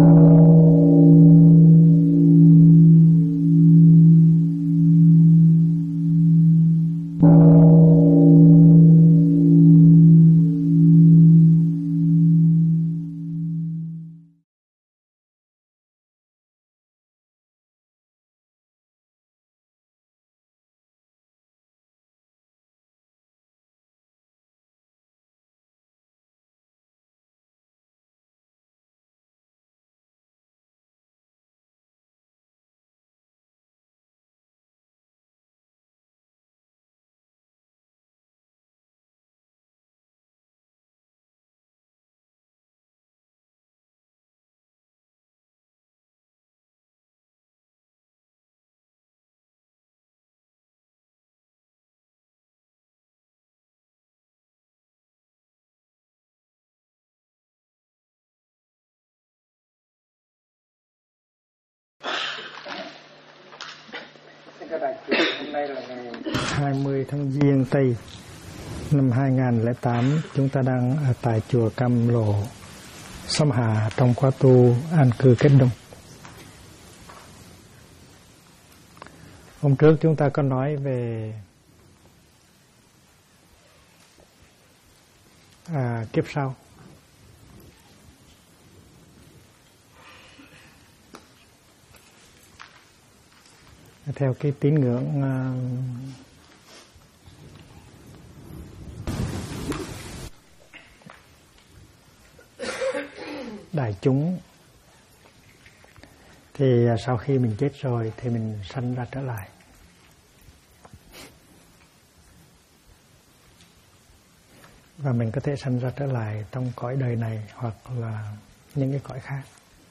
Hôm nay là ngày 20 tháng Giêng Tây năm 2008, chúng ta đang ở tại chùa Cam Lộ, Sâm Hà trong khóa tu an cư kết đông. Hôm trước chúng ta có nói về kiếp sau. Theo cái tín ngưỡng đại chúng thì sau khi mình chết rồi thì mình sanh ra trở lại. Và mình có thể sanh ra trở lại trong cõi đời này hoặc là những cái cõi khác.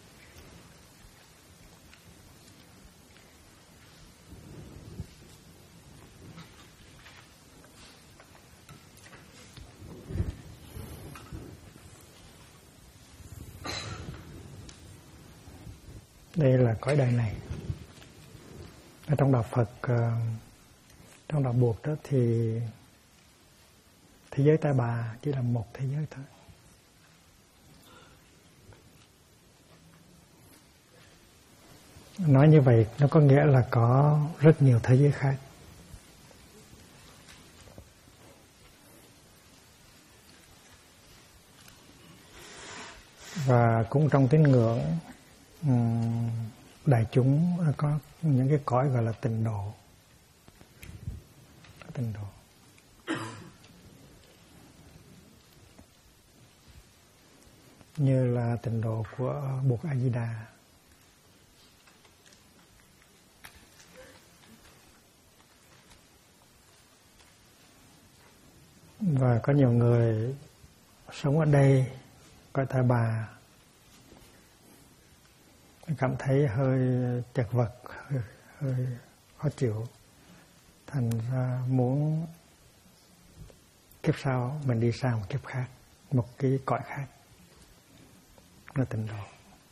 Đây là cõi đời này. Ở trong đạo Phật, trong đạo Buộc đó thì thế giới Ta Bà chỉ là một thế giới thôi. Nói như vậy nó có nghĩa là có rất nhiều thế giới khác. Và cũng trong tín ngưỡng đại chúng có những cái cõi gọi là tịnh độ. Tịnh độ. Như là tịnh độ của Bụt A Di Đà. Và có nhiều người sống ở đây cõi Ta Bà cảm thấy hơi chật vật, hơi khó chịu, thành ra muốn kiếp sau mình đi sang một kiếp khác, một cái cõi khác, là tịnh độ.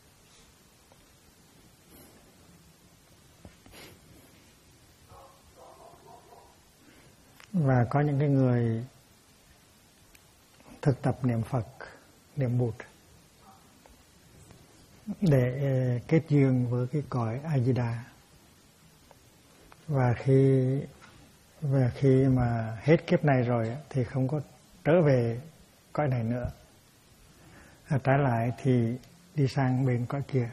Và có những cái người thực tập niệm Phật, niệm Bụt để kết duyên với cái cõi A Di Đà. Và khi mà hết kiếp này rồi thì không có trở về cõi này nữa. Trái lại thì đi sang bên cõi kia.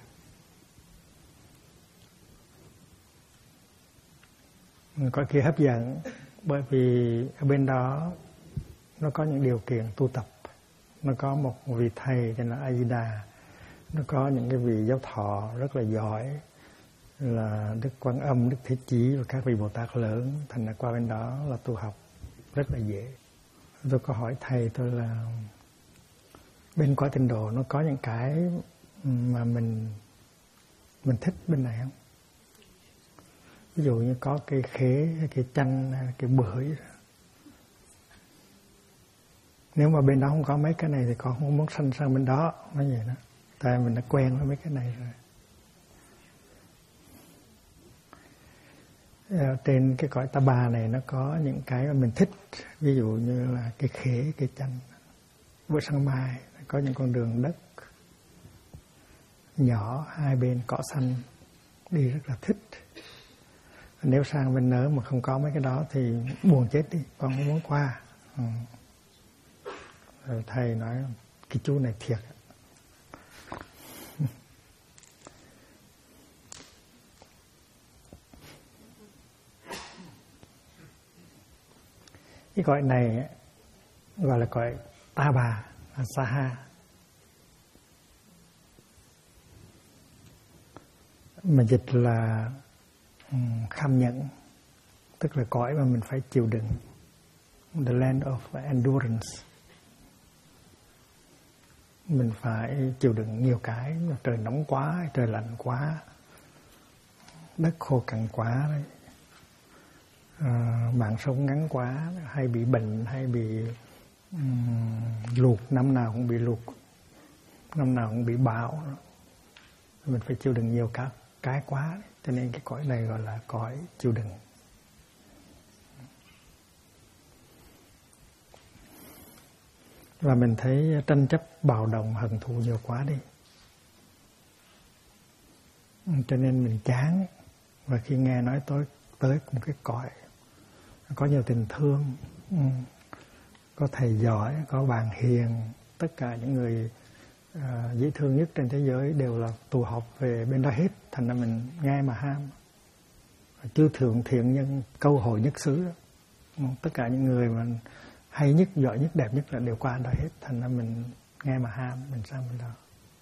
Cõi kia hấp dẫn bởi vì ở bên đó nó có những điều kiện tu tập. Nó có một vị thầy tên là A Di Đà. Nó có những cái vị giáo thọ rất là giỏi là Đức Quan Âm, Đức Thế Chí và các vị Bồ Tát lớn. Thành ra qua bên đó là tu học rất là dễ. Tôi có hỏi thầy tôi là bên cõi tịnh độ nó có những cái mà mình thích bên này không? Ví dụ như có cây khế, cây chanh, cây bưởi. Nếu mà bên đó không có mấy cái này thì con không muốn sanh sang bên đó. Nói vậy đó. Tại mình đã quen với mấy cái này rồi. Trên cái cõi Ta Bà này nó có những cái mà mình thích. Ví dụ như là cây khế, cây chanh. Bữa sáng mai có những con đường đất. nhỏ, hai bên cỏ xanh, đi rất là thích. Nếu sang bên Nớ mà không có mấy cái đó thì buồn chết đi, con không muốn qua. Rồi thầy nói cái chú này thiệt. Cái cõi này gọi là cõi Ta Bà, Saha. Mà dịch là kham nhẫn, tức là cõi mà mình phải chịu đựng. The land of endurance. Mình phải chịu đựng nhiều cái, trời nóng quá, trời lạnh quá, đất khô cằn quá, mạng sống ngắn quá, hay bị bệnh, hay bị lụt, năm nào cũng bị lụt, năm nào cũng bị bão. Mình phải chịu đựng nhiều cái quá, cho nên cái cõi này gọi là cõi chịu đựng. Và mình thấy tranh chấp, bạo động, hận thù nhiều quá đi, cho nên mình chán. Và khi nghe nói tới một cái cõi có nhiều tình thương, có thầy giỏi, có bạn hiền, tất cả những người dễ thương nhất trên thế giới đều là tụ họp về bên đó hết. Thành ra mình nghe mà ham. Chư thượng thiện nhân, câu hội nhất xứ, tất cả những người mà hay nhất, giỏi nhất, đẹp nhất là đều qua đó hết. Thành ra mình nghe mà ham, mình sang bên đó.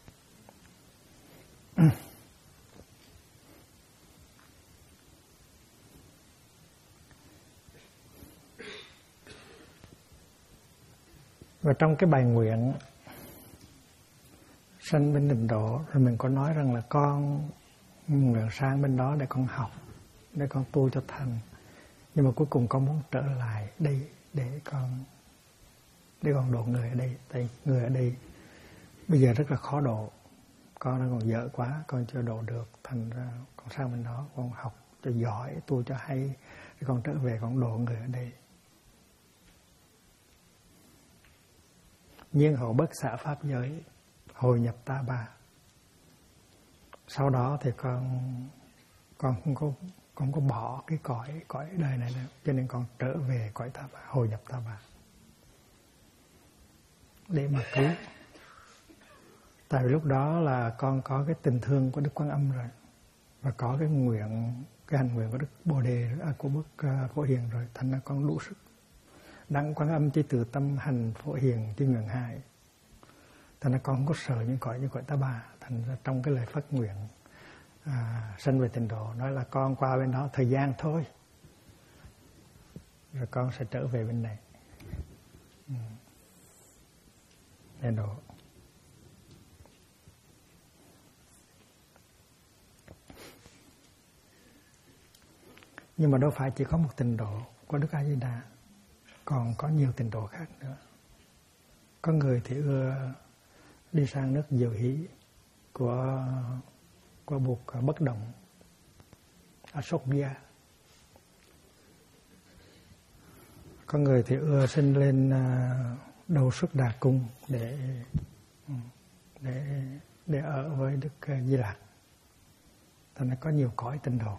Và trong cái bài nguyện sanh bên Tịnh Độ, rồi mình có nói rằng là con nguyện sang bên đó để con học, để con tu cho thành. Nhưng mà cuối cùng con muốn trở lại đây để con độ người ở đây. Tại người ở đây bây giờ rất là khó độ. Con đang còn dở quá, con chưa độ được. Thành ra con sang bên đó, con học cho giỏi, tu cho hay, để con trở về con độ người ở đây. Nhưng hậu bất xả pháp giới, hồi nhập Ta Bà. Sau đó thì con không có bỏ cái cõi đời này nữa, cho nên con trở về cõi Ta Bà, hồi nhập Ta Bà để mà cứu. Tại vì lúc đó là con có cái tình thương của Đức Quan Âm rồi, và có cái hành nguyện của Đức Bồ Đề, của Đức Phổ Hiền rồi, thành ra con đủ sức. Đặng Quan Âm chỉ từ tâm hành Phổ Hiền chứ nguyện hại. Thành ra con không có sợ những cõi như cõi Ta Bà. Thành ra trong cái lời phát nguyện sanh về Tịnh Độ, nói là con qua bên đó thời gian thôi, rồi con sẽ trở về bên này để độ. Nhưng mà đâu phải chỉ có một Tịnh Độ của Đức A Di Đà, còn có nhiều Tịnh Độ khác nữa. Có người thì ưa đi sang nước Diệu Hỷ của buộc bất động Asokya. Có người thì ưa sinh lên Đầu Xuất Đà Cung để ở với Đức Di Lặc. Thành ra có nhiều cõi Tịnh Độ.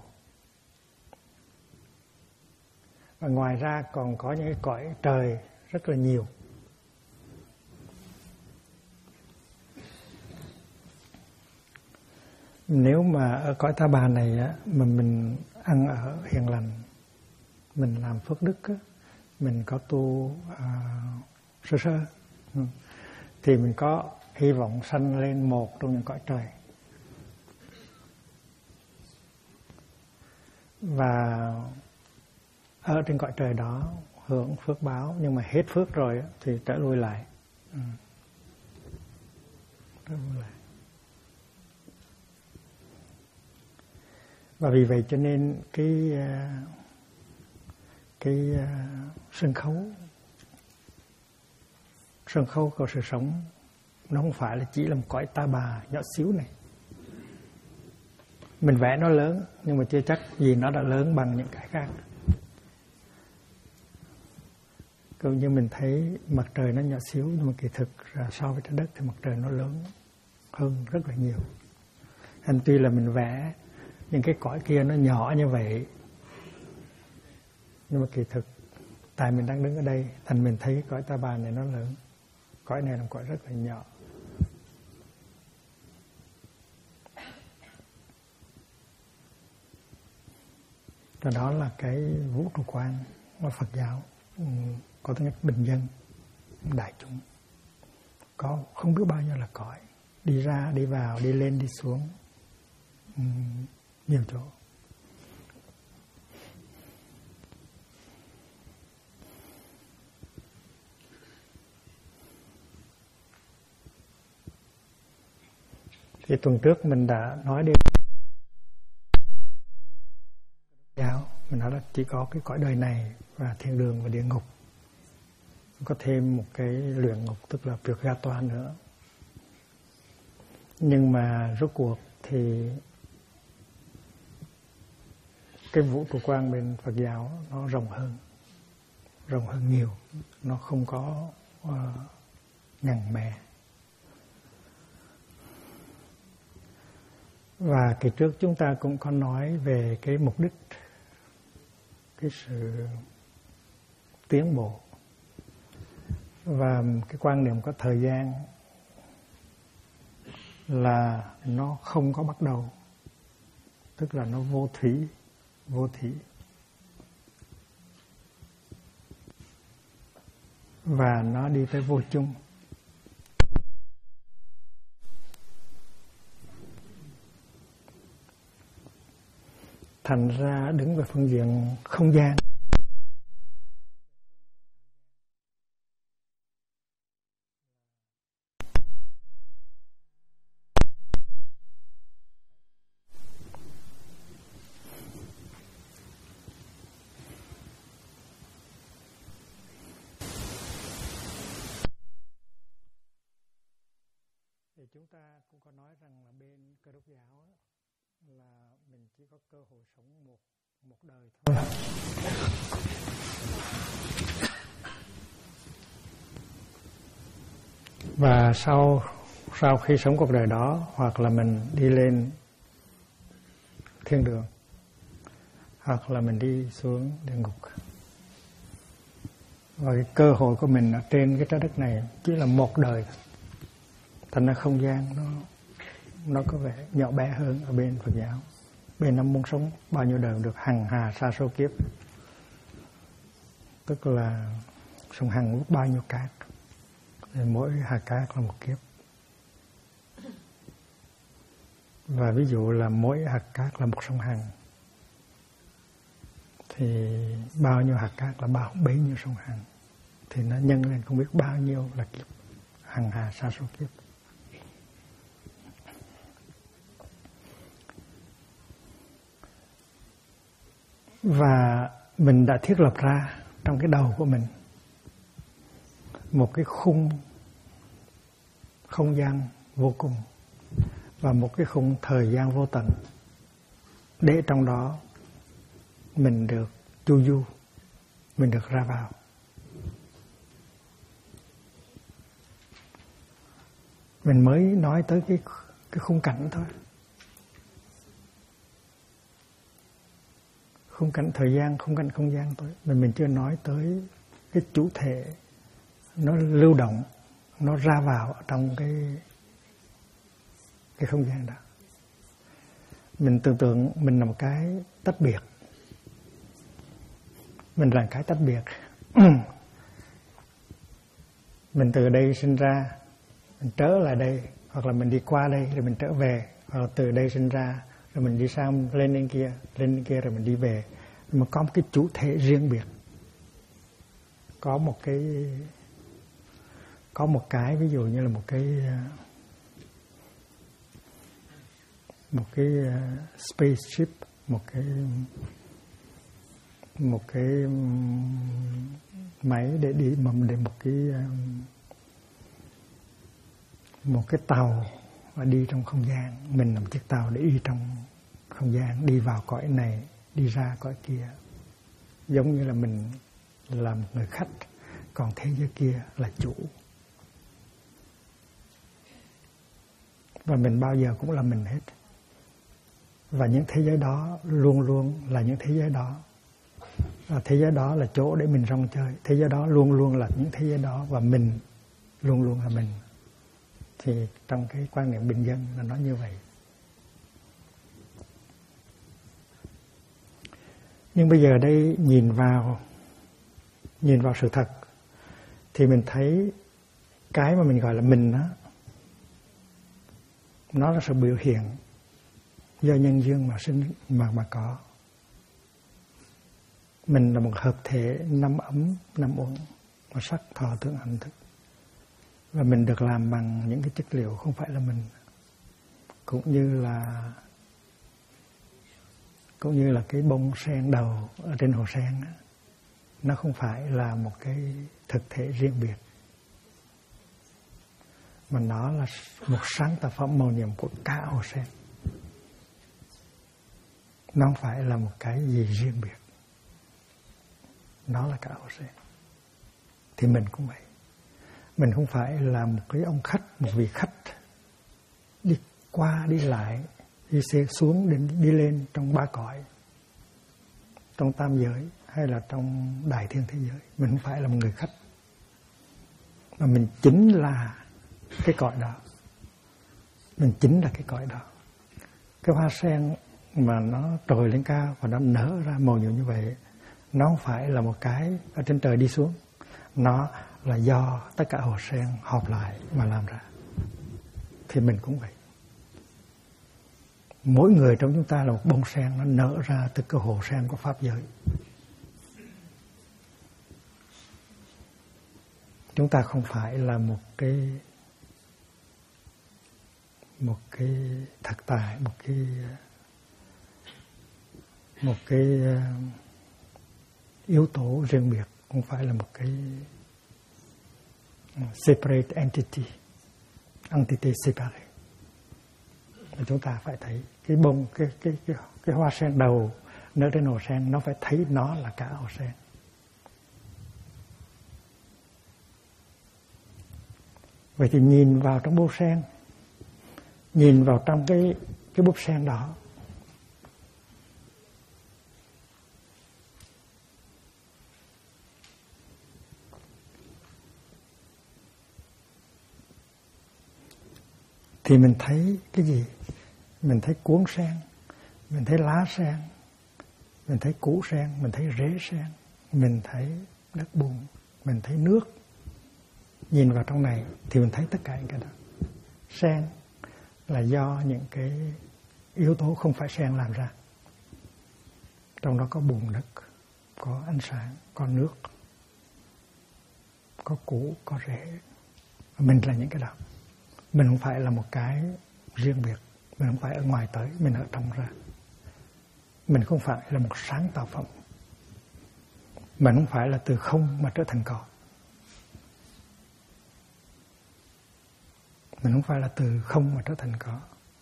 Và ngoài ra còn có những cái cõi trời rất là nhiều. Nếu mà ở cõi Ta Bà này á, mà mình ăn ở hiền lành, mình làm phước đức á, mình có tu sơ thì mình có hy vọng sanh lên một trong những cõi trời. Và ở trên cõi trời đó hưởng phước báo, nhưng mà hết phước rồi thì trở lui lại. Trở lui lại. Và vì vậy cho nên cái sân khấu của sự sống nó không phải là chỉ là một cõi Ta Bà nhỏ xíu này. Mình vẽ nó lớn nhưng mà chưa chắc gì nó đã lớn bằng những cái khác. Cũng như mình thấy mặt trời nó nhỏ xíu, nhưng mà kỳ thực ra so với trái đất thì mặt trời nó lớn hơn rất là nhiều. Thành tuy là mình vẽ những cái cõi kia nó nhỏ như vậy, nhưng mà kỳ thực tại mình đang đứng ở đây, thành mình thấy cõi Ta Bà này nó lớn. Cõi này là một cõi rất là nhỏ. Và đó là cái vũ trụ quan của Phật giáo, có tính cách bình dân, đại chúng. Có không biết bao nhiêu là cõi, đi ra, đi vào, đi lên, đi xuống, nhiều chỗ. Thì tuần trước mình đã nói đến giáo, mình nói là chỉ có cái cõi đời này và thiên đường và địa ngục. Có thêm một cái luyện ngục, tức là Purgatory nữa. Nhưng mà rốt cuộc thì cái vũ trụ quan bên Phật giáo nó rộng hơn nhiều. Nó không có ngần mè. Và kỳ trước chúng ta cũng có nói về cái mục đích, cái sự tiến bộ và cái quan niệm có thời gian là nó không có bắt đầu, tức là nó vô thủy và nó đi tới vô chung. Thành ra đứng về phương diện không gian, thì chúng ta cũng có nói rằng là bên Cơ Đốc giáo là mình chỉ có cơ hội sống một đời thôi. Và sau khi sống cuộc đời đó, hoặc là mình đi lên thiên đường, hoặc là mình đi xuống địa ngục. Và cái cơ hội của mình ở trên cái trái đất này chỉ là một đời thôi. Thành ra không gian nó có vẻ nhỏ bé hơn ở bên Phật giáo. Bên nó muốn sống bao nhiêu đời được, hằng hà sa số kiếp, tức là sống hằng lúc bao nhiêu cát, thì mỗi hạt cát là một kiếp. Và ví dụ là mỗi hạt cát là một sông Hằng, thì bao nhiêu hạt cát là bấy nhiêu sông Hằng, thì nó nhân lên không biết bao nhiêu là kiếp, hằng hà sa số kiếp. Và mình đã thiết lập ra trong cái đầu của mình một cái khung không gian vô cùng và một cái khung thời gian vô tận, để trong đó mình được chu du, mình được ra vào. Mình mới nói tới cái khung cảnh thôi, khung cảnh thời gian, khung cảnh không gian thôi. Mình chưa nói tới cái chủ thể nó lưu động, nó ra vào trong cái không gian đó. Mình tưởng tượng mình là một cái tách biệt, mình là cái tách biệt. Mình từ đây sinh ra, mình trở lại đây, hoặc là mình đi qua đây rồi mình trở về, hoặc là từ đây sinh ra rồi mình đi sang lên lên kia rồi mình đi về. Mà có một cái chủ thể riêng biệt, có một cái ví dụ như là một cái spaceship, một cái máy để đi để một cái tàu và đi trong không gian. Mình là một chiếc tàu để đi trong không gian, đi vào cõi này, đi ra cõi kia. Giống như là mình là một người khách, còn thế giới kia là chủ. Và mình bao giờ cũng là mình hết. Và những thế giới đó luôn luôn là những thế giới đó. Và thế giới đó là chỗ để mình rong chơi. Thế giới đó luôn luôn là những thế giới đó. Và mình luôn luôn là mình. Thì trong cái quan niệm bình dân là nó như vậy. Nhưng bây giờ đây nhìn vào sự thật thì mình thấy cái mà mình gọi là mình đó, nó là sự biểu hiện do nhân duyên mà sinh mà có. Mình là một hợp thể năm ấm năm uẩn và sắc thọ tưởng hành thức. Và mình được làm bằng những cái chất liệu không phải là mình. Cũng như là cái bông sen đầu ở trên hồ sen đó. Nó không phải là một cái thực thể riêng biệt, mà nó là một sáng tạo phẩm màu nhiệm của cả hồ sen. Nó không phải là một cái gì riêng biệt, nó là cả hồ sen. Thì mình cũng vậy. Mình không phải là một cái ông khách, một vị khách đi qua đi lại, đi xuống đi lên trong ba cõi, trong tam giới hay là trong đại thiên thế giới. Mình không phải là một người khách, mà mình chính là cái cõi đó. Mình chính là cái cõi đó. Cái hoa sen mà nó trồi lên cao và nó nở ra màu nhiều như vậy, nó không phải là một cái ở trên trời đi xuống. Nó là do tất cả hồ sen hợp lại mà làm ra. Thì mình cũng vậy. Mỗi người trong chúng ta là một bông sen, nó nở ra từ cái hồ sen của pháp giới. Chúng ta không phải là một cái thực tại, một cái yếu tố riêng biệt, không phải là một cái separate entity separate. Chúng ta phải thấy cái bông, cái hoa sen đầu nở trên hồ sen, nó phải thấy nó là cả hồ sen. Vậy thì nhìn vào trong bông sen, nhìn vào trong cái búp sen đó, thì mình thấy cái gì? Mình thấy cuống sen, mình thấy lá sen, mình thấy củ sen, mình thấy rễ sen, mình thấy đất bùn, mình thấy nước. Nhìn vào trong này thì mình thấy tất cả những cái đó. Sen là do những cái yếu tố không phải sen làm ra. Trong đó có bùn đất, có ánh sáng, có nước, có củ, có rễ. Mình là những cái đó. Mình không phải là một cái riêng biệt. Mình không phải ở ngoài tới, mình ở trong ra. Mình không phải là một sáng tạo phẩm. Mình không phải là từ không mà trở thành có. Mình không phải là từ không mà trở thành có.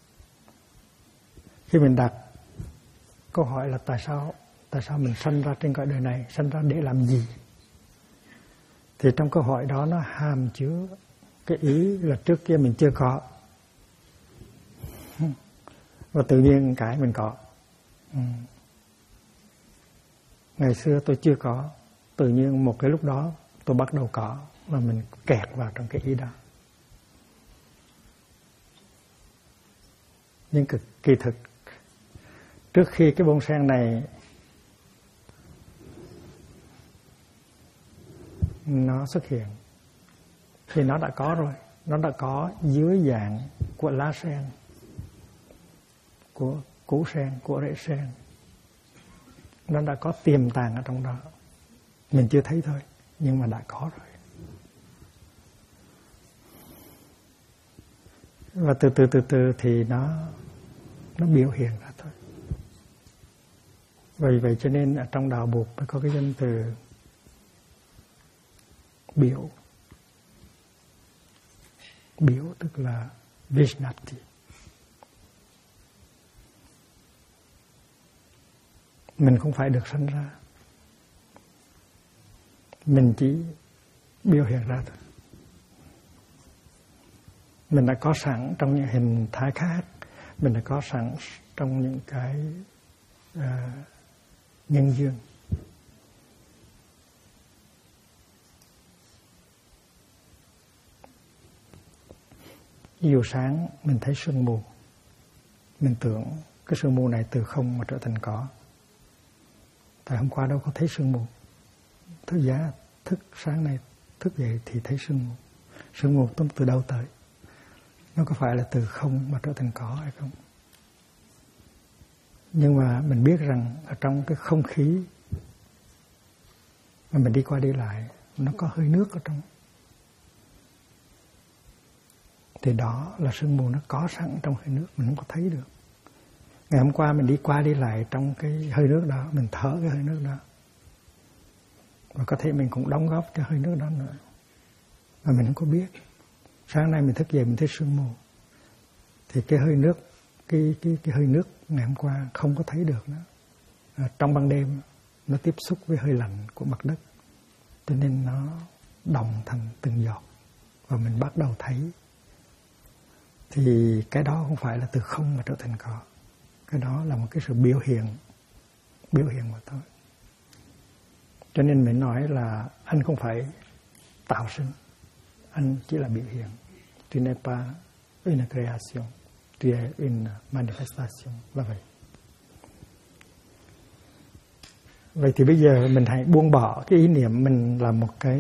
Khi mình đặt câu hỏi là tại sao mình sanh ra trên cõi đời này, sanh ra để làm gì? Thì trong câu hỏi đó nó hàm chứa cái ý là trước kia mình chưa có. Và tự nhiên cái mình có. Ngày xưa tôi chưa có, tự nhiên một cái lúc đó tôi bắt đầu có, và mình kẹt vào trong cái ý đó. Nhưng kỳ thực trước khi cái bông sen này nó xuất hiện thì nó đã có rồi. Nó đã có dưới dạng của lá sen, của củ sen, của rễ sen. Nó đã có tiềm tàng ở trong đó. Mình chưa thấy thôi, nhưng mà đã có rồi. Và từ từ thì nó biểu hiện ra thôi. Vì vậy cho nên ở trong đạo Bụt mới có cái danh từ biểu. Biểu tức là Vishnati. Mình không phải được sinh ra, mình chỉ biểu hiện ra thôi. Mình đã có sẵn trong những hình thái khác, mình đã có sẵn trong những cái nhân duyên. Ví dụ sáng mình thấy sương mù, mình tưởng cái sương mù này từ không mà trở thành có. Tại hôm qua đâu có thấy sương mù. Thức sáng nay thức dậy thì thấy sương mù. Sương mù từ đâu tới? Nó có phải là từ không mà trở thành có hay không? Nhưng mà mình biết rằng ở trong cái không khí mà mình đi qua đi lại, nó có hơi nước ở trong. Thì đó là sương mù, nó có sẵn trong hơi nước, mình không có thấy được. Ngày hôm qua mình đi qua đi lại trong cái hơi nước đó, mình thở cái hơi nước đó. Và có thể mình cũng đóng góp cho hơi nước đó nữa, mà mình không có biết. Sáng nay mình thức dậy mình thấy sương mù, thì cái hơi nước, cái hơi nước ngày hôm qua không có thấy được nữa. Trong ban đêm nó tiếp xúc với hơi lạnh của mặt đất, cho nên nó đọng thành từng giọt và mình bắt đầu thấy. Thì cái đó không phải là từ không mà trở thành có. Cái đó là một cái sự biểu hiện mà thôi. Cho nên mình nói là anh không phải tạo sinh, anh chỉ là biểu hiện. Tu n'es pas une création, tu es une manifestation, là vậy. Vậy thì bây giờ mình hãy buông bỏ cái ý niệm mình là một cái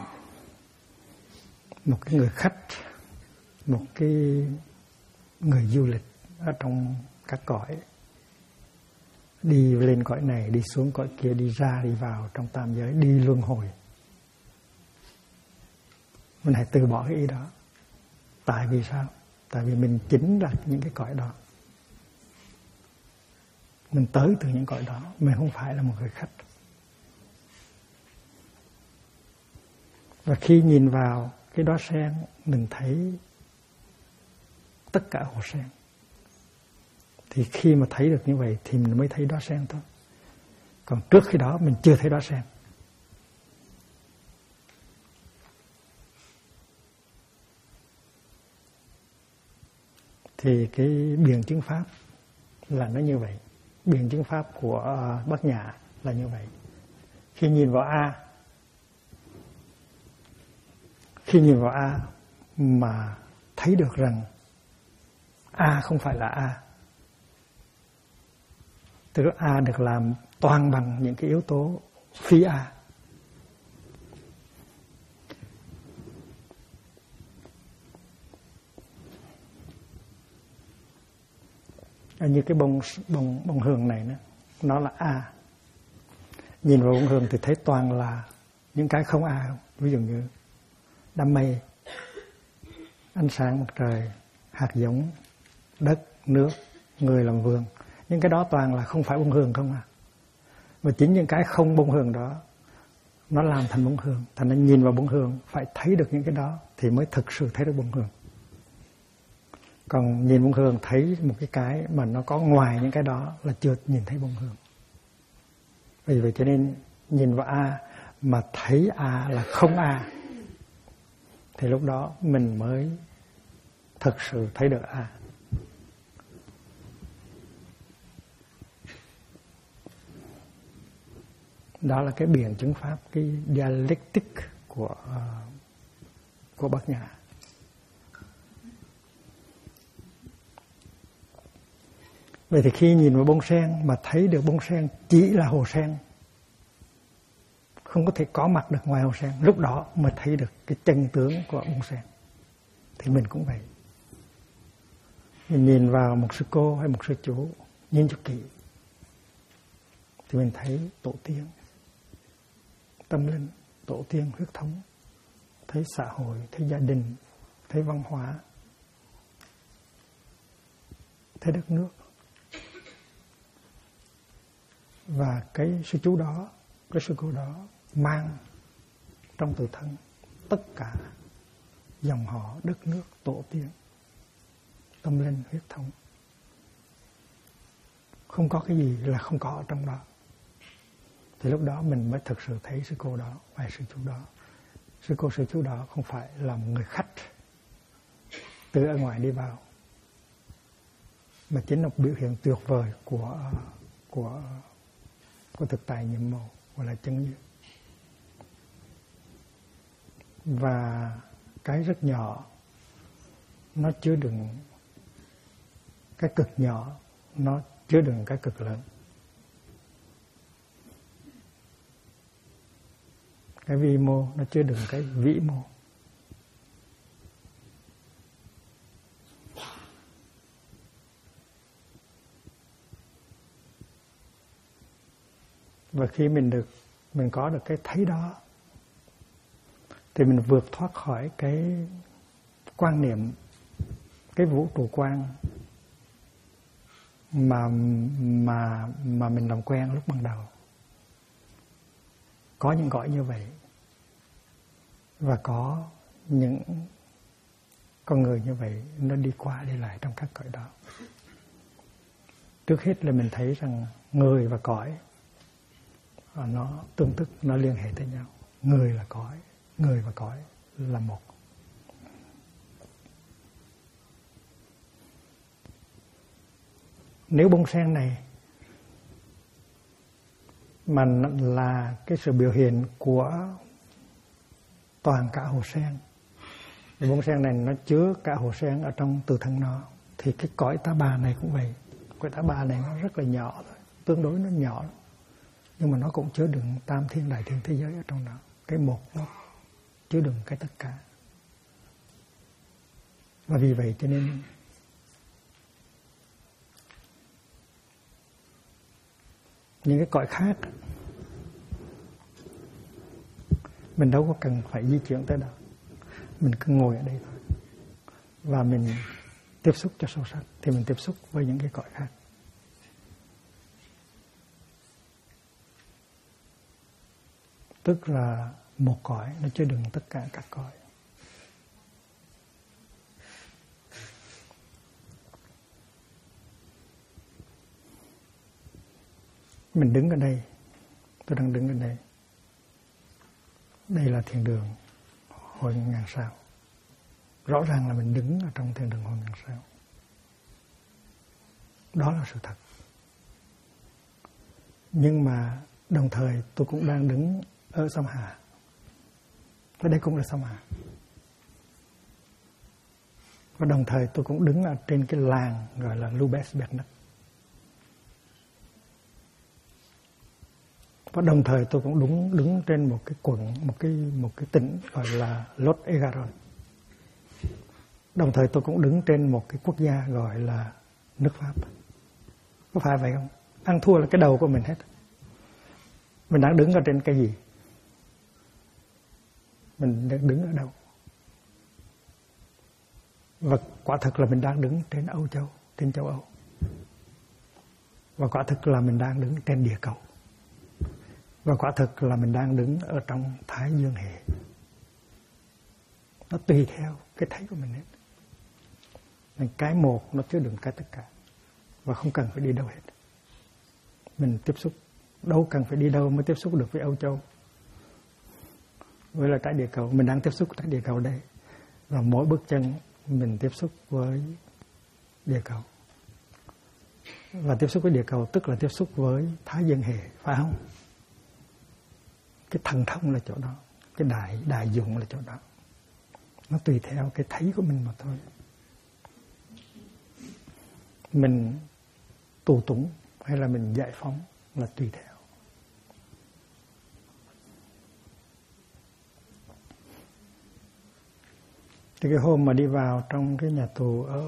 người khách, một cái người du lịch ở trong các cõi, đi lên cõi này, đi xuống cõi kia, đi ra đi vào trong tam giới, đi luân hồi. Mình hãy từ bỏ cái ý đó. Tại vì sao? Tại vì mình chính là những cái cõi đó. Mình tới từ những cõi đó, mình không phải là một người khách. Và khi nhìn vào cái đóa sen, mình thấy tất cả hồ sen. Thì khi mà thấy được như vậy thì mình mới thấy đóa sen thôi. Còn trước khi đó mình chưa thấy đóa sen. Thì cái biện chứng pháp là nó như vậy. Biện chứng pháp của Bát Nhã là như vậy. Khi nhìn vào A mà thấy được rằng A không phải là A. Tức là A được làm toàn bằng những cái yếu tố phi A. Như cái bông hương này nó là A. Nhìn vào bông hương thì thấy toàn là những cái không A. Ví dụ như đám mây, ánh sáng mặt trời, hạt giống, đất, nước, người làm vườn. Những cái đó toàn là không phải bông hương không à. Và chính những cái không bông hương đó nó làm thành bông hương. Thành nên nhìn vào bông hương phải thấy được những cái đó thì mới thực sự thấy được bông hương. Còn nhìn bông hương thấy một cái mà nó có ngoài những cái đó là chưa nhìn thấy bông hương. Vì vậy cho nên nhìn vào A mà thấy A là không A, thì lúc đó mình mới thực sự thấy được A. Đó là cái biện chứng pháp, cái dialectic của Bát Nhã. Vậy thì khi nhìn vào bông sen mà thấy được bông sen chỉ là hồ sen, không có thể có mặt được ngoài hồ sen, lúc đó mới thấy được cái chân tướng của bông sen. Thì mình cũng vậy. Mình nhìn vào một sư cô hay một sư chú, nhìn cho kỹ, thì mình thấy tổ tiên, tâm linh, tổ tiên huyết thống, thấy xã hội, thấy gia đình, thấy văn hóa, thấy đất nước. Và cái sư chú đó, cái sư cô đó mang trong tự thân tất cả dòng họ, đất nước, tổ tiên, tâm linh, huyết thống. Không có cái gì là không có ở trong đó. Thì lúc đó mình mới thực sự thấy sư cô đó và sư chú đó. Sư cô, sư chú đó không phải là một người khách từ ở ngoài đi vào, mà chính là một biểu hiện tuyệt vời của thực tại nhiệm màu, gọi là chân như. Và cái rất nhỏ nó chứa đựng cái cực nhỏ, nó chứa đựng cái cực lớn. Cái vi mô nó chứa đựng cái vĩ mô. Và khi mình có được cái thấy đó thì mình vượt thoát khỏi cái quan niệm, cái vũ trụ quan mà mình làm quen lúc ban đầu. Có những cõi như vậy và có những con người như vậy, nó đi qua đi lại trong các cõi đó. Trước hết là mình thấy rằng người và cõi nó tương tức, nó liên hệ tới nhau. Người là cõi, người và cõi là một. Nếu bông sen này mà là cái sự biểu hiện của toàn cả hồ sen, thì bông sen này nó chứa cả hồ sen ở trong tự thân nó, thì cái cõi tá bà này cũng vậy. Cõi tá bà này nó rất là nhỏ thôi, tương đối nó nhỏ, nhưng mà nó cũng chứa đựng tam thiên đại thiên thế giới ở trong đó. Cái một nó chứa đựng cái tất cả. Và vì vậy cho nên những cái cõi khác mình đâu có cần phải di chuyển tới đó, mình cứ ngồi ở đây thôi và mình tiếp xúc cho sâu sắc thì mình tiếp xúc với những cái cõi khác. Tức là một cõi nó chứa đựng tất cả các cõi. Mình đứng ở đây, tôi đang đứng ở đây. Đây là thiên đường hội ngàn sao. Rõ ràng là mình đứng ở trong thiên đường hội ngàn sao. Đó là sự thật. Nhưng mà đồng thời tôi cũng đang đứng ở sông Hà. Ở đây cũng là sông Hà. Và đồng thời tôi cũng đứng ở trên cái làng gọi là Lubez Bernat. Và đồng thời tôi cũng đứng trên một cái quận, một cái tỉnh gọi là Lot Egaron. Đồng thời tôi cũng đứng trên một cái quốc gia gọi là nước Pháp. Có phải vậy không? Ăn thua là cái đầu của mình hết. Mình đang đứng ở trên cái gì? Mình đang đứng ở đâu? Và quả thực là mình đang đứng trên Âu Châu, trên châu Âu. Và quả thực là mình đang đứng trên địa cầu. Và quả thực là mình đang đứng ở trong Thái Dương hệ. Nó tùy theo cái thấy của mình hết. Nên cái một nó chứa đựng cái tất cả. Và không cần phải đi đâu hết. Mình tiếp xúc, đâu cần phải đi đâu mới tiếp xúc được với Âu Châu. Với là trái địa cầu, mình đang tiếp xúc trái địa cầu đây. Và mỗi bước chân mình tiếp xúc với địa cầu. Và tiếp xúc với địa cầu tức là tiếp xúc với Thái Dương hệ, phải không? Cái thần thông là chỗ đó, cái đại dụng là chỗ đó. Nó tùy theo cái thấy của mình mà thôi. Mình tù túng hay là mình giải phóng là tùy theo. Thì cái hôm mà đi vào trong cái nhà tù ở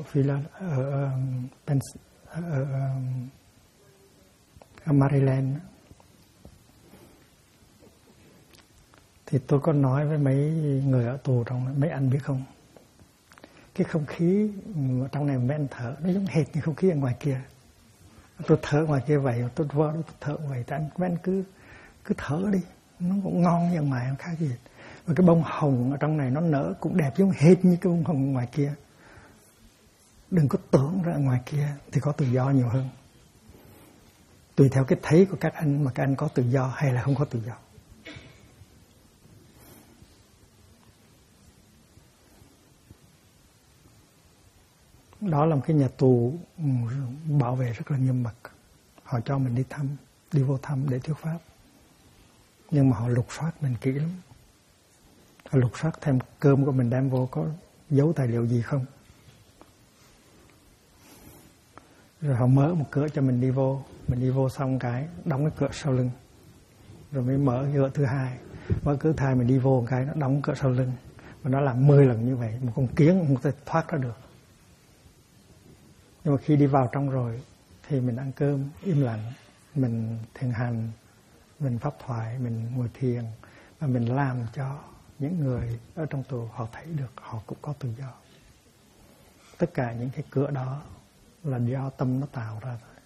Maryland, thì tôi có nói với mấy người ở tù trong mấy anh biết không, cái không khí trong này mấy anh thở nó giống hệt như không khí ở ngoài kia. Tôi thở ngoài kia vậy, tôi vợ tôi thở vậy, tại mấy anh cứ thở đi, nó cũng ngon như ở ngoài, không khác gì. Và cái bông hồng ở trong này nó nở cũng đẹp giống hệt như cái bông hồng ngoài kia. Đừng có tưởng ra ngoài kia thì có tự do nhiều hơn. Tùy theo cái thấy của các anh mà các anh có tự do hay là không có tự do. Đó là một cái nhà tù bảo vệ rất là nghiêm mật. Họ cho mình đi vô thăm để thuyết pháp. Nhưng mà họ lục soát mình kỹ lắm. Họ lục soát thêm cơm của mình đem vô có giấu tài liệu gì không. Rồi họ mở một cửa cho mình đi vô. Mình đi vô xong cái đóng cái cửa sau lưng. Rồi mới mở cái cửa thứ hai. Mở cửa thứ hai mình đi vô một cái nó đóng cửa sau lưng. Và nó làm 10 lần như vậy. Một con kiến không thể thoát ra được. Nhưng mà khi đi vào trong rồi thì mình ăn cơm im lặng, mình thiền hành, mình pháp thoại, mình ngồi thiền và mình làm cho những người ở trong tù họ thấy được họ cũng có tự do. Tất cả những cái cửa đó là do tâm nó tạo ra thôi.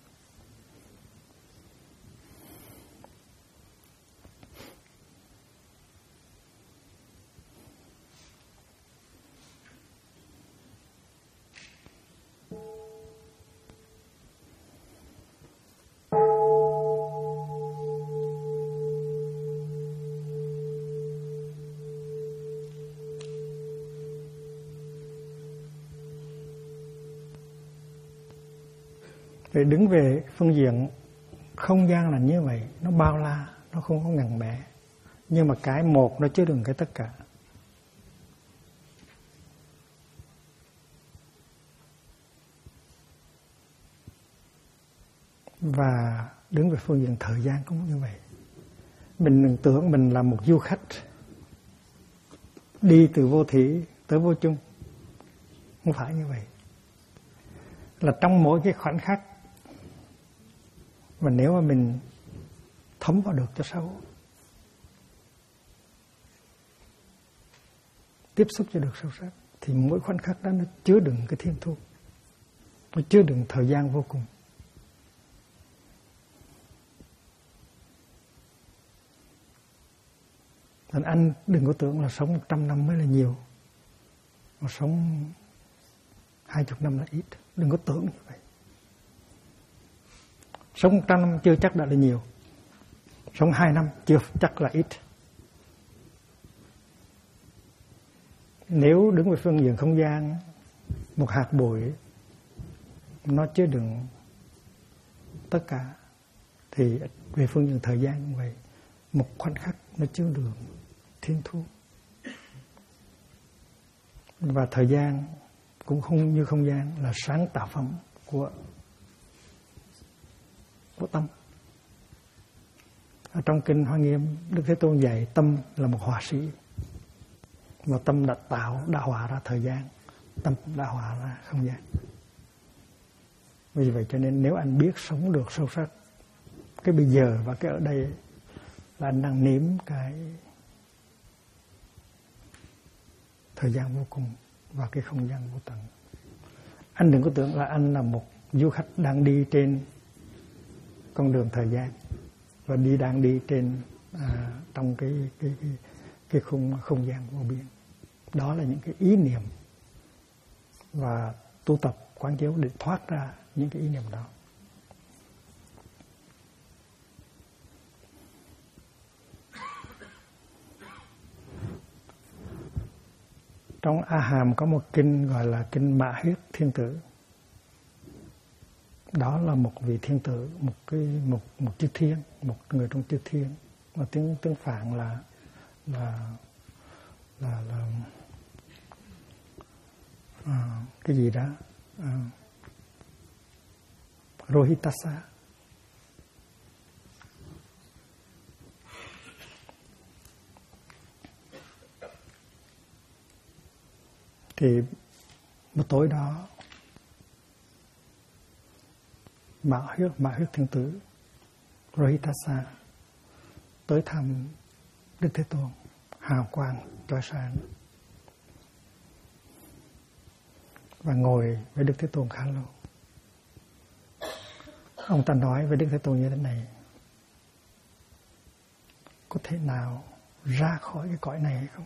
Để đứng về phương diện không gian là như vậy, nó bao la, nó không có ngần mẽ. Nhưng mà cái một nó chứa đựng cái tất cả. Và đứng về phương diện thời gian cũng như vậy. Mình đừng tưởng mình là một du khách đi từ vô thủy tới vô chung. Không phải như vậy. Là trong mỗi cái khoảnh khắc, và nếu mà mình thấm vào được cho sâu, tiếp xúc cho được sâu sắc, thì mỗi khoảnh khắc đó nó chứa đựng cái thiên thu, nó chứa đựng thời gian vô cùng. Nên anh đừng có tưởng là sống 100 năm mới là nhiều, mà sống 20 năm là ít. Đừng có tưởng như vậy. Sống 100 năm chưa chắc đã là nhiều. Sống 2 năm chưa chắc là ít. Nếu đứng về phương diện không gian, một hạt bụi nó chứa đựng tất cả, thì về phương diện thời gian như vậy, một khoảnh khắc nó chứa đựng thiên thu. Và thời gian cũng không như không gian, là sáng tạo phẩm của tâm. Ở trong kinh Hoa Nghiêm, Đức Thế Tôn dạy tâm là một họa sĩ, và tâm đã hòa ra thời gian, tâm đã hòa ra không gian. Vì vậy cho nên nếu anh biết sống được sâu sắc cái bây giờ và cái ở đây, là anh đang nếm cái thời gian vô cùng và cái không gian vô tận. Anh đừng có tưởng là anh là một du khách đang đi trên con đường thời gian và đang đi trên trong cái không gian vô biên. Đó là những cái ý niệm, và tu tập quán chiếu để thoát ra những cái ý niệm đó. Trong A Hàm có một kinh gọi là kinh Mạ Huyết Thiên Tử. Đó là một vị thiên tử, một chư thiên, một người trong chư thiên, mà tiếng Phạn là cái gì đó, Rohitassa. Thì một tối đó, Mạ Huyết Thiên Tử Rohitassa tới thăm Đức Thế Tôn, hào quang chói sáng, và ngồi với Đức Thế Tôn khá lâu. Ông ta nói với Đức Thế Tôn như thế này: có thể nào ra khỏi cái cõi này hay không?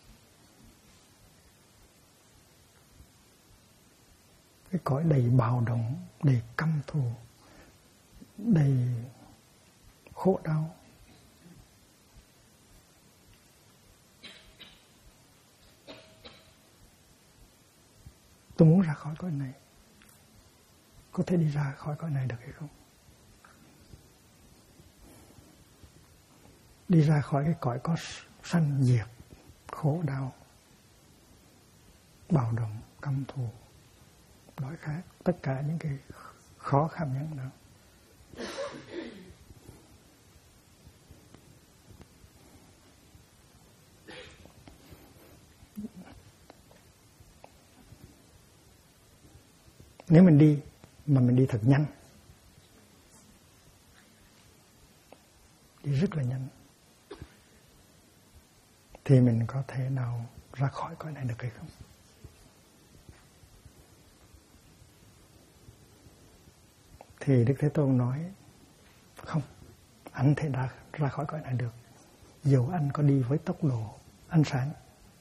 Cái cõi đầy bạo động, đầy căm thù, đầy khổ đau. Tôi muốn ra khỏi cõi này. có thể đi ra khỏi cõi này được hay không? Đi ra khỏi cái cõi có sanh diệt, khổ đau, bạo động, căm thù, đói khát, tất cả những cái khó khăn nhất đó. Nếu mình đi mà mình đi thật nhanh, đi rất là nhanh, thì mình có thể nào ra khỏi cõi này được hay không? Thì Đức Thế Tôn nói không, anh thể ra khỏi cõi này được, dù anh có đi với tốc độ ánh sáng.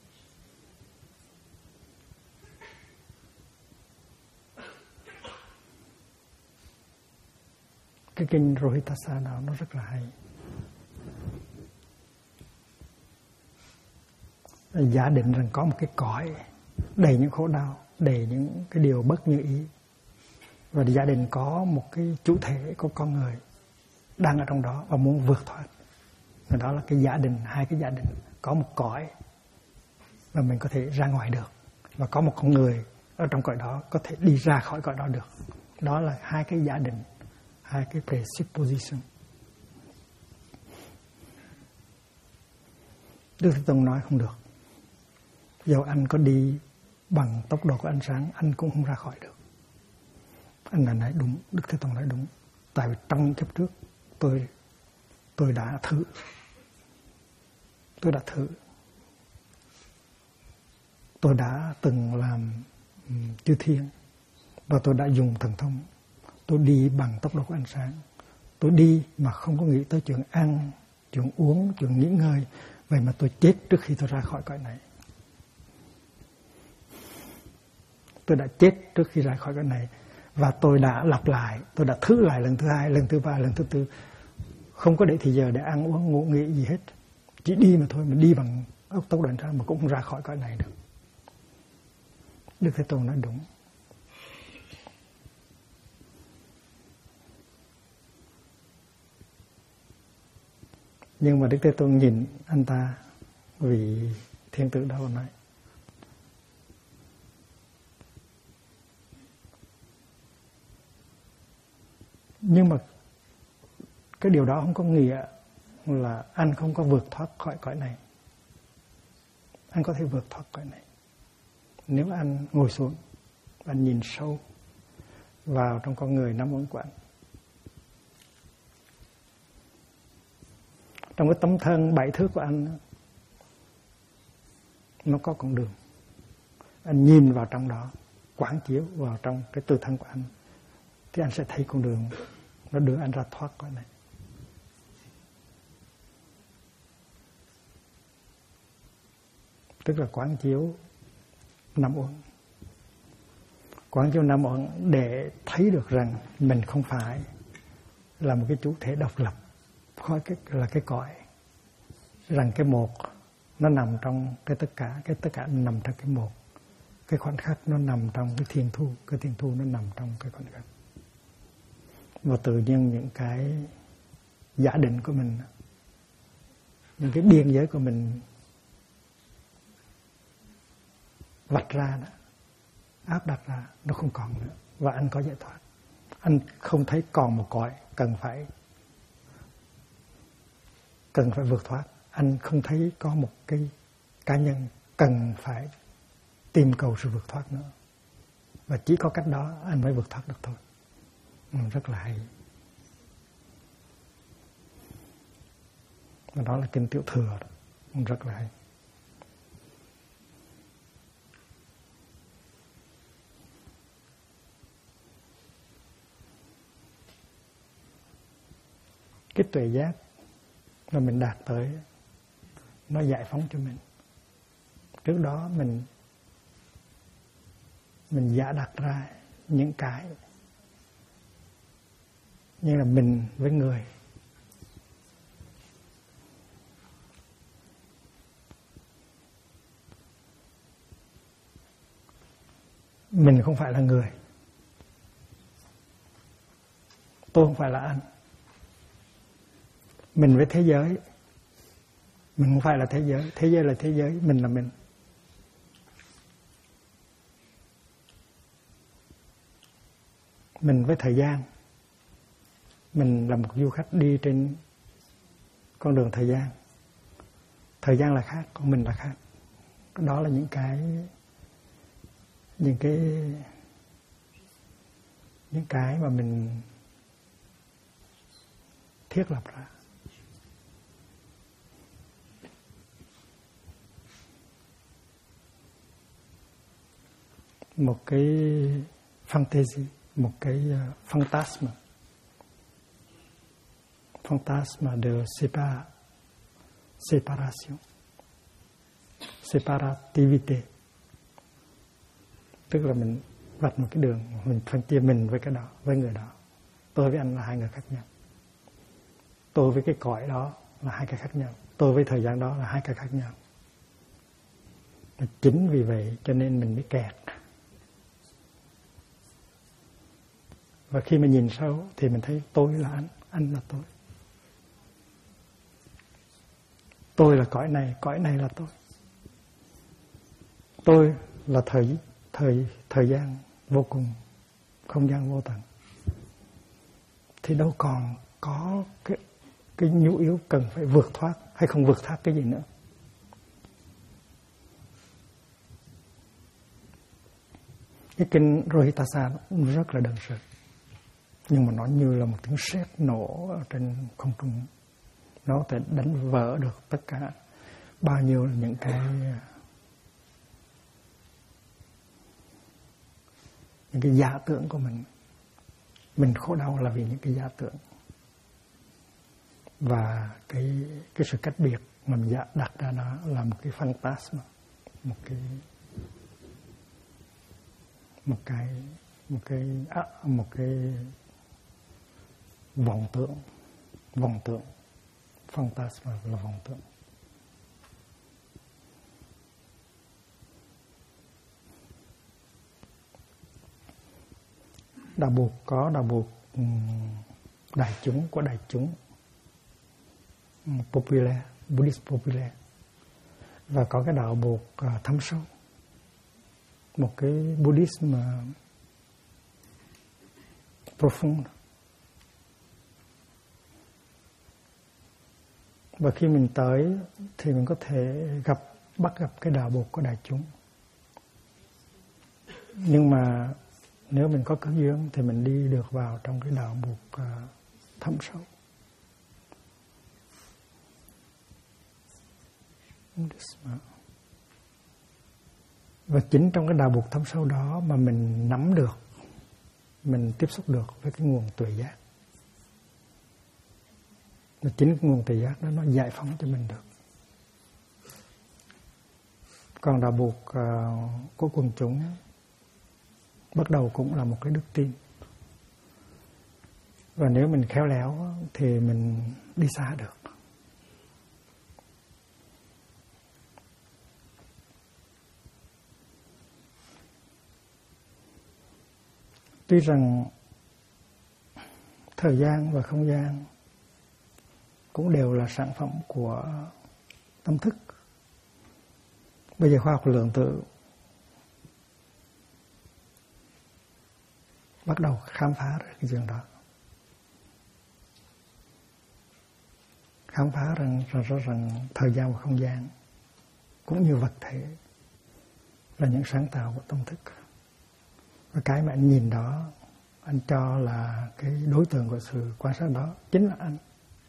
Cái kinh Rohitassa nào nó rất là hay. Giả định rằng có một cái cõi đầy những khổ đau, đầy những cái điều bất như ý, và giả định có một cái chủ thể của con người đang ở trong đó và muốn vượt thoát. Và đó là cái giả định, hai cái giả định. Có một cõi mà mình có thể ra ngoài được, và có một con người ở trong cõi đó có thể đi ra khỏi cõi đó được. Đó là hai cái giả định, hai cái presupposition. Đức Thế Tôn nói không được. Dù anh có đi bằng tốc độ của ánh sáng, anh cũng không ra khỏi được. Anh là nói đúng, Đức Thế Tôn nói đúng. Tại vì trong kiếp trước tôi đã thử. Tôi đã từng làm chư thiên, và tôi đã dùng thần thông. Tôi đi bằng tốc độ của ánh sáng. Tôi đi mà không có nghĩ tới chuyện ăn, chuyện uống, chuyện nghỉ ngơi. Vậy mà tôi chết trước khi tôi ra khỏi cõi này. Tôi đã chết trước khi ra khỏi cõi này. Và tôi đã lặp lại, tôi đã thử lại lần thứ hai, lần thứ ba, lần thứ tư. Không có để thì giờ để ăn uống, ngủ nghỉ gì hết. Chỉ đi mà thôi, mình đi bằng tốc độ ánh sáng mà cũng không ra khỏi cõi này được. Đức Thế Tôn nói đúng. Nhưng mà Đức Thế Tôn nhìn anh ta, vì thiên tử đó nói: nhưng mà cái điều đó không có nghĩa là anh không có vượt thoát khỏi cõi này. Anh có thể vượt thoát cõi này nếu anh ngồi xuống, anh nhìn sâu vào trong con người năm uẩn của anh. Trong cái tấm thân 7 thước của anh, nó có con đường. Anh nhìn vào trong đó, quán chiếu vào trong cái tự thân của anh, thì anh sẽ thấy con đường nó đưa anh ra thoát cõi này. Tức là quán chiếu năm uẩn. Quán chiếu năm uẩn để thấy được rằng mình không phải là một cái chủ thể độc lập khỏi cái cõi, rằng cái một nó nằm trong cái tất cả nằm trong cái một, cái khoảnh khắc nó nằm trong cái thiên thu, cái thiên thu nó nằm trong cái khoảnh khắc. Và tự nhiên những cái giả định của mình, những cái biên giới của mình vạch ra đó, áp đặt ra, nó không còn nữa, và anh có giải thoát. Anh không thấy còn một cõi cần phải vượt thoát. Anh không thấy có một cái cá nhân cần phải tìm cầu sự vượt thoát nữa, và chỉ có cách đó anh mới vượt thoát được thôi. Rất là hay. Và đó là kinh Tiểu Thừa đó. Rất là hay. Cái tuệ giác mà mình đạt tới, nó giải phóng cho mình. Trước đó mình giả đặt ra những cái như là mình với người. Mình không phải là người. tôi không phải là anh. Mình với thế giới. Mình không phải là thế giới. Thế giới là thế giới, mình là mình. Mình với thời gian. Mình là một du khách đi trên con đường thời gian. Thời gian là khác, còn mình là khác. Đó là những cái mà mình thiết lập ra. Một cái fantasy, một cái fantasma de séparation, separativité. Tức là mình vạch một cái đường, mình phân chia mình với cái đó, với người đó. Tôi với anh là hai người khác nhau. Tôi với cái cõi đó là hai cái khác nhau. Tôi với thời gian đó là hai cái khác nhau. Và chính vì vậy cho nên mình mới kẹt. Và khi mà nhìn sâu thì mình thấy tôi là anh là tôi. Tôi là cõi này là tôi. Tôi là thời gian vô cùng, không gian vô tận. Thì đâu còn có cái nhu yếu cần phải vượt thoát hay không vượt thoát cái gì nữa. Cái kinh Rohitasa nó rất là đơn sơ, nhưng mà nó như là một tiếng sét nổ ở trên không trung. Nó có thể đánh vỡ được tất cả bao nhiêu những cái giả tưởng của mình. Mình khổ đau là vì những cái giả tưởng. Và cái sự cách biệt mà mình đặt ra đó là một cái phantasma, một cái vọng tưởng. Phantasma là vọng tưởng. Đạo buộc có đạo buộc đại chúng, của đại chúng, popular, Buddhist popular, và có cái đạo buộc thâm sâu, một cái Buddhism profound. Và khi mình tới thì mình có thể bắt gặp cái đạo buộc của đại chúng. Nhưng mà nếu mình có cơ duyên thì mình đi được vào trong cái đạo buộc thâm sâu. Và chính trong cái đạo buộc thâm sâu đó mà mình nắm được, mình tiếp xúc được với cái nguồn tuệ giác. Và chính cái nguồn tuệ giác đó nó giải phóng cho mình được. Còn đạo buộc của quần chúng bắt đầu cũng là một cái đức tin. Và nếu mình khéo léo thì mình đi xa được. Tuy rằng thời gian và không gian cũng đều là sản phẩm của tâm thức. Bây giờ khoa học lượng tử bắt đầu khám phá ra cái chuyện đó. Khám phá rằng thời gian và không gian cũng như vật thể là những sáng tạo của tâm thức. Và cái mà anh nhìn đó, anh cho là cái đối tượng của sự quan sát đó chính là anh.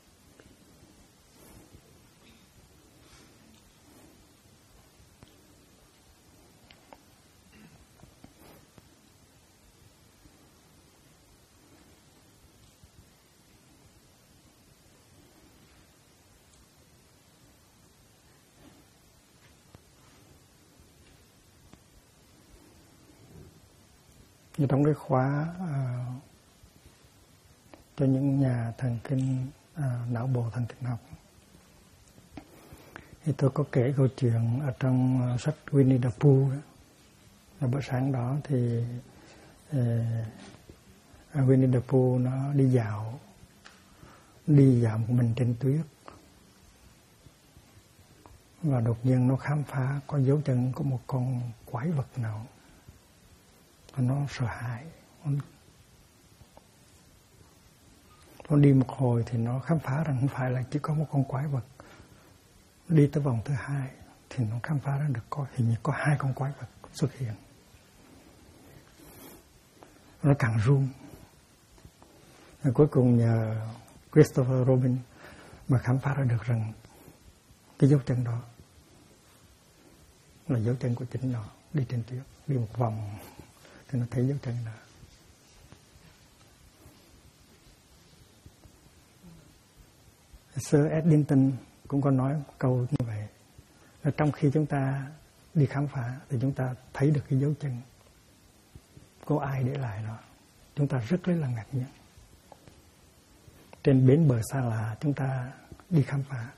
Trong cái khóa cho những nhà thần kinh, não bộ thần kinh học, thì tôi có kể câu chuyện ở trong sách Winnie the Pooh. Là bữa sáng đó thì Winnie the Pooh nó đi dạo một mình trên tuyết, và đột nhiên nó khám phá có dấu chân của một con quái vật nào, và nó sợ hãi. Nó đi một hồi thì nó khám phá rằng không phải là chỉ có một con quái vật. Đi tới vòng thứ 2 thì nó khám phá ra được hình như có 2 con quái vật xuất hiện. Nó càng run. Và cuối cùng nhờ Christopher Robin mà khám phá ra được rằng cái dấu chân đó là dấu chân của chính nó, đi trên tuyết, đi một vòng thì nó thấy dấu chân đó. Sir Eddington cũng có nói một câu như vậy, là trong khi chúng ta đi khám phá thì chúng ta thấy được cái dấu chân của ai để lại đó, chúng ta rất là ngạc nhiên. Trên bến bờ xa lạ chúng ta đi khám phá,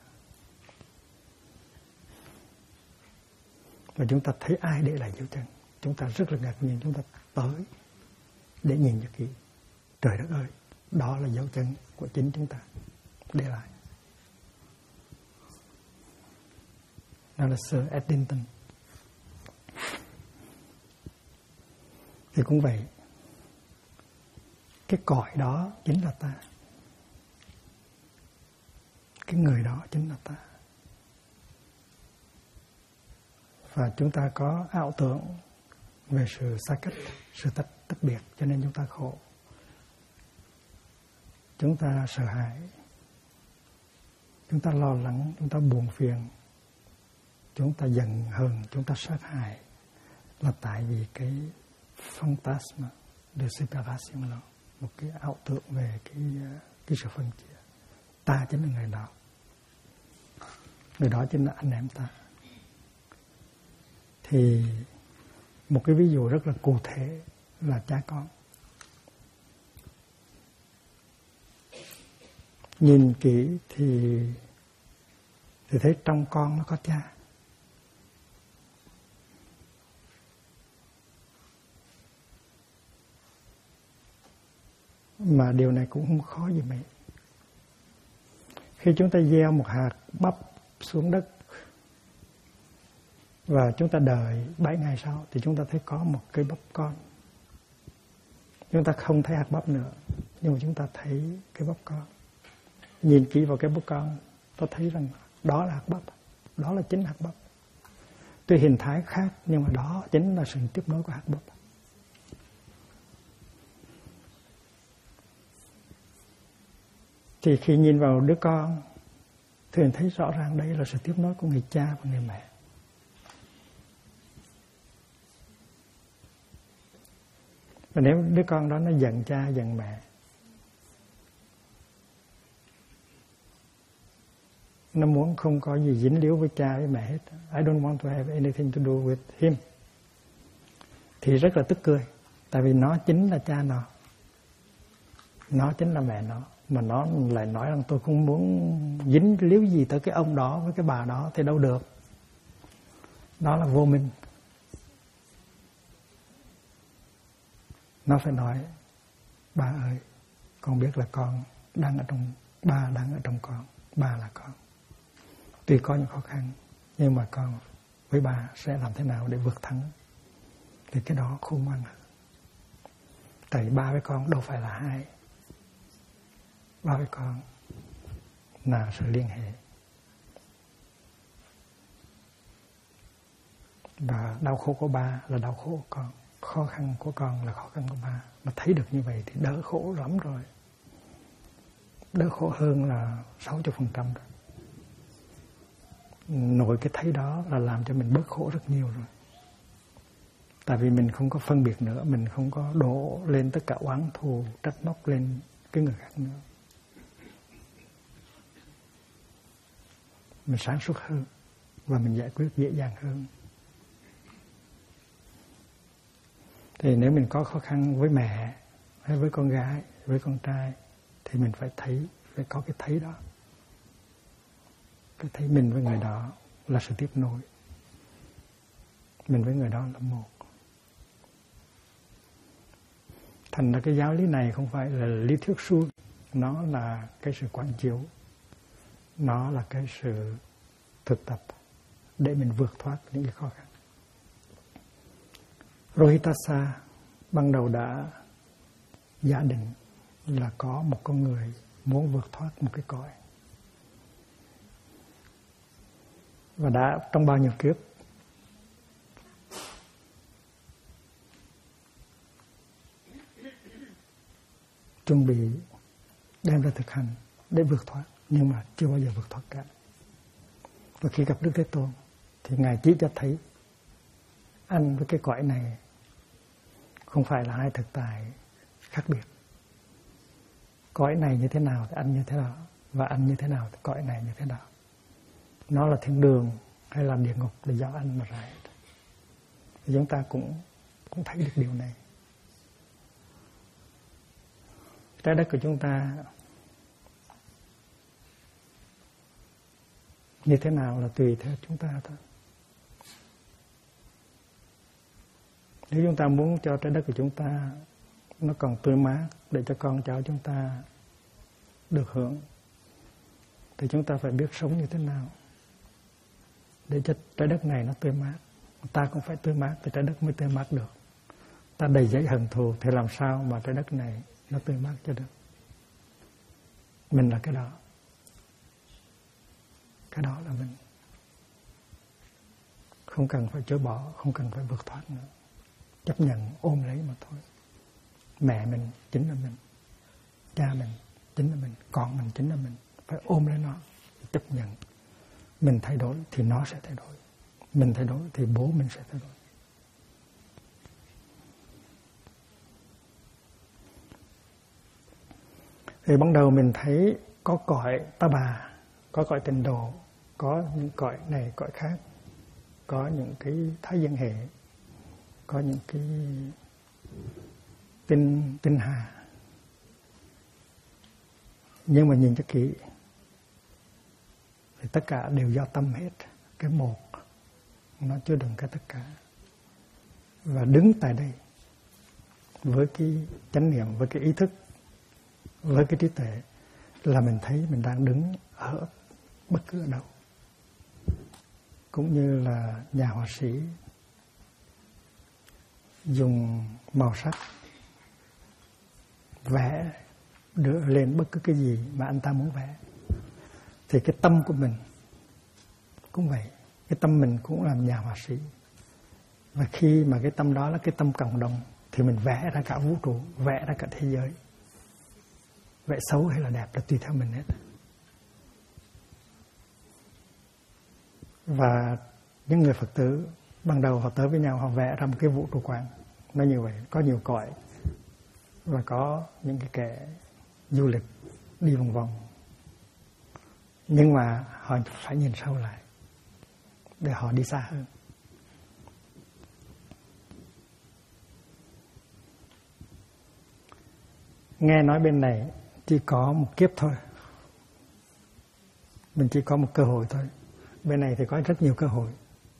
và chúng ta thấy ai để lại dấu chân, chúng ta rất là ngạc nhiên, chúng ta tới để nhìn cho kỹ. Trời đất ơi, đó là dấu chân của chính chúng ta để lại. Đó là Sir Eddington. Thì cũng vậy, cái cõi đó chính là ta, cái người đó chính là ta. Và chúng ta có ảo tưởng về sự xa cách, sự tách biệt, cho nên chúng ta khổ, chúng ta sợ hãi, chúng ta lo lắng, chúng ta buồn phiền, chúng ta giận hờn, chúng ta sát hại, là tại vì cái phantasma de séparation đó, một cái ảo tưởng về cái sự phân chia. Ta chính là người đó chính là anh em ta. Thì một cái ví dụ rất là cụ thể là cha con. Nhìn kỹ thì thấy trong con nó có cha. Mà điều này cũng không khó gì mấy. Khi chúng ta gieo một hạt bắp xuống đất và chúng ta đợi 7 ngày sau thì chúng ta thấy có một cây bắp con. Chúng ta không thấy hạt bắp nữa, nhưng mà chúng ta thấy cái bắp con. Nhìn kỹ vào cái bắp con, ta thấy rằng đó là hạt bắp, đó là chính hạt bắp. Tuy hình thái khác nhưng mà đó chính là sự tiếp nối của hạt bắp. Thì khi nhìn vào đứa con thì mình thấy rõ ràng đây là sự tiếp nối của người cha và người mẹ. Và nếu đứa con đó nó giận cha, giận mẹ, nó muốn không có gì dính líu với cha với mẹ hết, I don't want to have anything to do with him, thì rất là tức cười. Tại vì nó chính là cha nó chính là mẹ nó, mà nó lại nói rằng tôi không muốn dính líu gì tới cái ông đó với cái bà đó thì đâu được. Đó là vô minh. Nó phải nói, ba ơi, con biết là con đang ở trong, ba đang ở trong con, ba là con. Tuy có những khó khăn, nhưng mà con với ba sẽ làm thế nào để vượt thắng. Thì cái đó khôn ngoan. Tại ba với con đâu phải là hai. Ba với con là sự liên hệ. Và đau khổ của ba là đau khổ của con, khó khăn của con là khó khăn của ba. Mà thấy được như vậy thì đỡ khổ lắm rồi. Đỡ khổ hơn là 60% rồi. Nội cái thấy đó là làm cho mình bớt khổ rất nhiều rồi. Tại vì mình không có phân biệt nữa, mình không có đổ lên tất cả oán thù, trách móc lên cái người khác nữa. Mình sáng suốt hơn và mình giải quyết dễ dàng hơn. Thì nếu mình có khó khăn với mẹ hay với con gái, với con trai thì mình phải thấy, phải có cái thấy đó. Cái thấy mình với người đó là sự tiếp nối. Mình với người đó là một. Thành ra cái giáo lý này không phải là lý thuyết suông, nó là cái sự quán chiếu, nó là cái sự thực tập để mình vượt thoát những cái khó khăn. Rohitassa ban đầu đã giả định là có một con người muốn vượt thoát một cái cõi, và đã trong bao nhiêu kiếp chuẩn bị đem ra thực hành để vượt thoát, nhưng mà chưa bao giờ vượt thoát cả. Và khi gặp Đức Thế Tôn thì Ngài chỉ cho thấy anh với cái cõi này không phải là hai thực tại khác biệt. Cõi này như thế nào thì anh như thế nào, và anh như thế nào thì cõi này như thế nào. Nó là thiên đường hay là địa ngục là do anh mà ra. Thì chúng ta cũng thấy được điều này. Trái đất của chúng ta như thế nào là tùy theo chúng ta thôi. Nếu chúng ta muốn cho trái đất của chúng ta nó còn tươi mát để cho con cháu chúng ta được hưởng, thì chúng ta phải biết sống như thế nào để cho trái đất này nó tươi mát. Ta cũng phải tươi mát thì trái đất mới tươi mát được. Ta đầy dẫy hận thù thì làm sao mà trái đất này nó tươi mát cho được. Mình là cái đó. Cái đó là mình. Không cần phải chối bỏ, không cần phải vượt thoát nữa. Chấp nhận, ôm lấy mà thôi. Mẹ mình chính là mình, cha mình chính là mình, con mình chính là mình. Phải ôm lấy nó, chấp nhận. Mình thay đổi thì nó sẽ thay đổi. Mình thay đổi thì bố mình sẽ thay đổi. Thì ban đầu mình thấy có cõi Ta Bà, có cõi Tịnh Độ, có những cõi này cõi khác, có những cái thái dương hệ, có những cái tinh hà. Nhưng mà nhìn cho kỹ thì tất cả đều do tâm hết. Cái một nó chứa đựng cái tất cả. Và đứng tại đây với cái chánh niệm, với cái ý thức, với cái trí tuệ là mình thấy mình đang đứng ở bất cứ ở đâu. Cũng như là nhà họa sĩ dùng màu sắc vẽ đưa lên bất cứ cái gì mà anh ta muốn vẽ, thì cái tâm của mình cũng vậy. Cái tâm mình cũng làm nhà họa sĩ. Và khi mà cái tâm đó là cái tâm cộng đồng thì mình vẽ ra cả vũ trụ, vẽ ra cả thế giới. Vẽ xấu hay là đẹp là tùy theo mình hết. Và những người Phật tử ban đầu họ tới với nhau, họ vẽ ra một cái vũ trụ quan. Nó như vậy, có nhiều cõi. Và có những cái kẻ du lịch đi vòng vòng. Nhưng mà họ phải nhìn sâu lại để họ đi xa hơn. Nghe nói bên này chỉ có một kiếp thôi, mình chỉ có một cơ hội thôi. Bên này thì có rất nhiều cơ hội.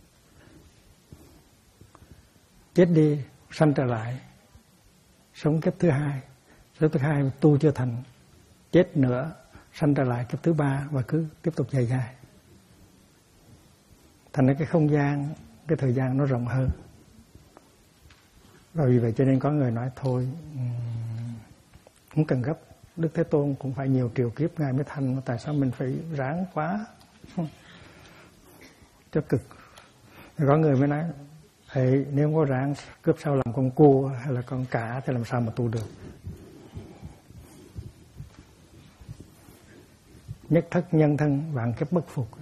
Chết đi, sanh trở lại, sống kiếp thứ hai. Kiếp thứ hai tu chưa thành, chết nữa, sanh trở lại kiếp thứ ba, và cứ tiếp tục dài dài. Thành ra cái không gian, cái thời gian nó rộng hơn. Và vì vậy cho nên có người nói thôi, không cần gấp. Đức Thế Tôn cũng phải nhiều triệu kiếp Ngài mới thành, tại sao mình phải ráng quá cho cực. Có người mới nói, nếu không có ráng cướp sau làm con cua hay là con cá thì làm sao mà tu được. Nhất thất nhân thân vạn kiếp bất phục.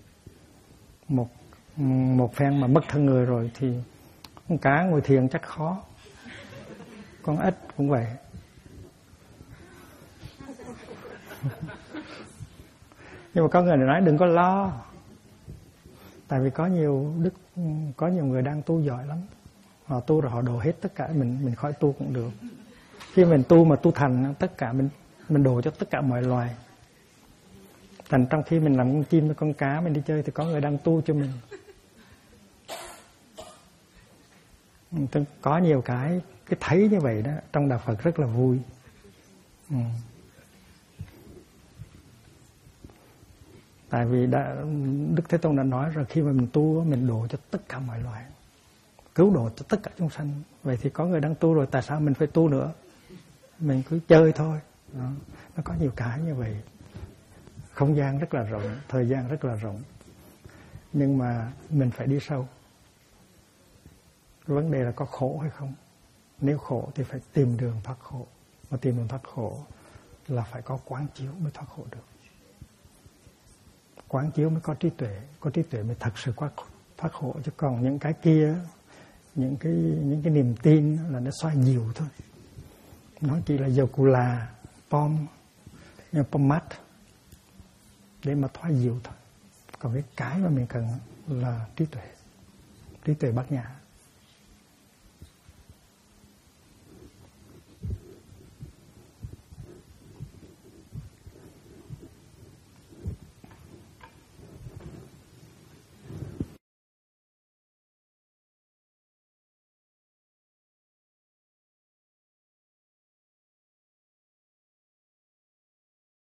Một phen mà mất thân người rồi thì con cá ngồi thiền chắc khó. Con ếch cũng vậy. Nhưng mà có người nói đừng có lo. Tại vì có nhiều người đang tu giỏi lắm. Họ tu rồi họ đổ hết tất cả, mình khỏi tu cũng được. Khi mình tu mà tu thành, tất cả mình đổ cho tất cả mọi loài. Thành trong khi mình làm con chim với con cá mình đi chơi thì có người đang tu cho mình. Có nhiều cái cái thấy như vậy đó trong đạo Phật rất là vui. Tại vì Đức Thế Tôn đã nói rồi, khi mà mình tu mình độ cho tất cả mọi loài, cứu độ cho tất cả chúng sanh. Vậy thì có người đang tu rồi, tại sao mình phải tu nữa? Mình cứ chơi thôi. Đó. Nó có nhiều cái như vậy. Không gian rất là rộng, thời gian rất là rộng, nhưng mà mình phải đi sâu. Vấn đề là có khổ hay không. Nếu khổ thì phải tìm đường thoát khổ. Mà tìm đường thoát khổ là phải có quán chiếu mới thoát khổ được. Quán chiếu mới có trí tuệ mới thật sự thoát khổ. Chứ còn những cái kia, những cái niềm tin là nó xoa dịu thôi. Nó chỉ là dầu cù là pom mát để mà thoát dịu thôi. Còn cái mà mình cần là trí tuệ bát nhã.